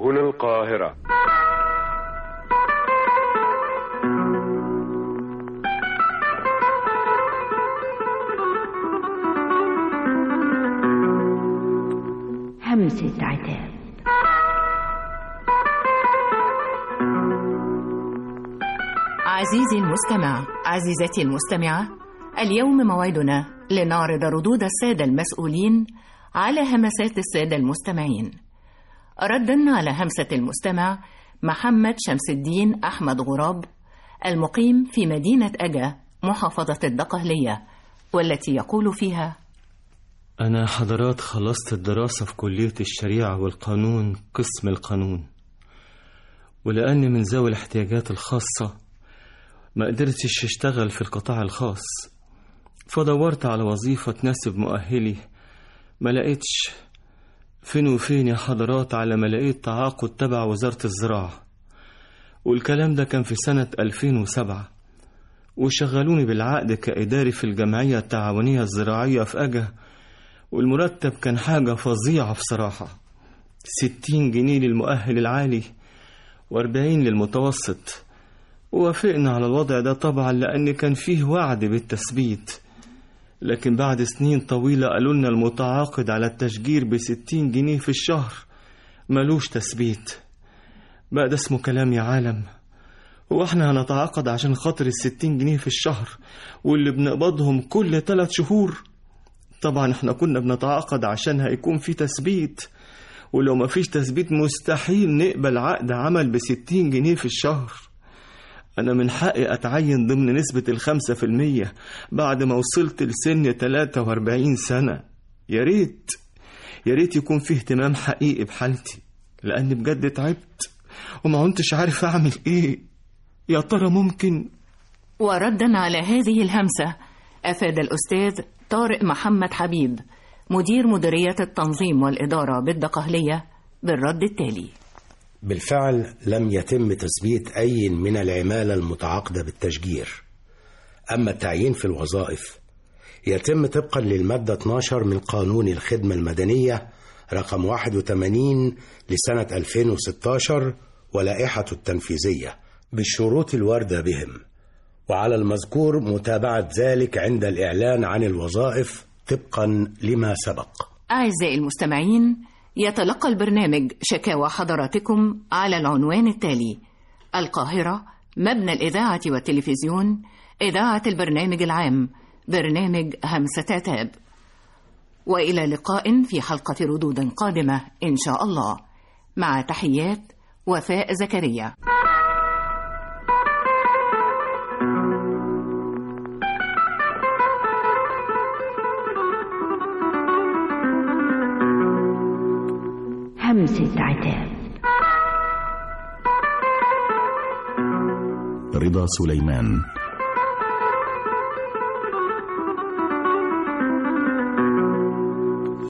هنا القاهرة. همسة عتاب. عزيزي المستمع، عزيزتي المستمعة، اليوم موعدنا لنعرض ردود السادة المسؤولين على همسات السادة المستمعين. ردا على همسة المستمع محمد شمس الدين أحمد غراب المقيم في مدينة أجا محافظة الدقهلية، والتي يقول فيها: أنا حضرات خلصت الدراسة في كلية الشريعة والقانون قسم القانون، ولأني من ذوي الاحتياجات الخاصة ما قدرتش اشتغل في القطاع الخاص، فدورت على وظيفة تناسب مؤهلي ما لقيتش. فين وفين يا حضرات على ما لقيت تعاقد تبع وزارة الزراعة، والكلام ده كان في سنة 2007، وشغلوني بالعقد كإداري في الجمعية التعاونية الزراعية في أجا، والمرتب كان حاجة فظيعة بصراحة، 60 جنيه للمؤهل العالي و40 للمتوسط. ووافقنا على الوضع ده طبعا لأن كان فيه وعد بالتثبيت، لكن بعد سنين طويلة قالوا لنا المتعاقد على التشجير ب60 جنيه في الشهر ملوش تثبيت. بقى ده اسمه كلام يا عالم؟ هو احنا هنتعاقد عشان خاطر 60 جنيه في الشهر واللي بنقبضهم كل 3 شهور؟ طبعا احنا كنا بنتعاقد عشان هيكون في تثبيت، ولو ما فيش تثبيت مستحيل نقبل عقد عمل ب60 جنيه في الشهر. أنا من حقي أتعين ضمن نسبة 5% بعد ما وصلت لسن 43 سنة. يا ريت يكون فيه اهتمام حقيقي بحالتي، لأني بجد تعبت وما كنتش عارف أعمل إيه. يا ترى ممكن؟ وردا على هذه الهمسة أفاد الأستاذ طارق محمد حبيب مدير مديرية التنظيم والإدارة بالدقهلية بالرد التالي: بالفعل لم يتم تثبيت أي من العمالة المتعاقدة بالتشجير. أما التعيين في الوظائف يتم طبقا للمادة 12 من قانون الخدمة المدنية رقم 81 لسنة 2016 ولائحته التنفيذية بالشروط الواردة بهم، وعلى المذكور متابعة ذلك عند الإعلان عن الوظائف طبقا لما سبق. أعزائي المستمعين، يتلقى البرنامج شكاوى حضراتكم على العنوان التالي: القاهرة، مبنى الإذاعة والتلفزيون، إذاعة البرنامج العام، برنامج همسة عتاب. وإلى لقاء في حلقة ردود قادمة إن شاء الله، مع تحيات وفاء زكريا. همسة عتاب. رضا سليمان.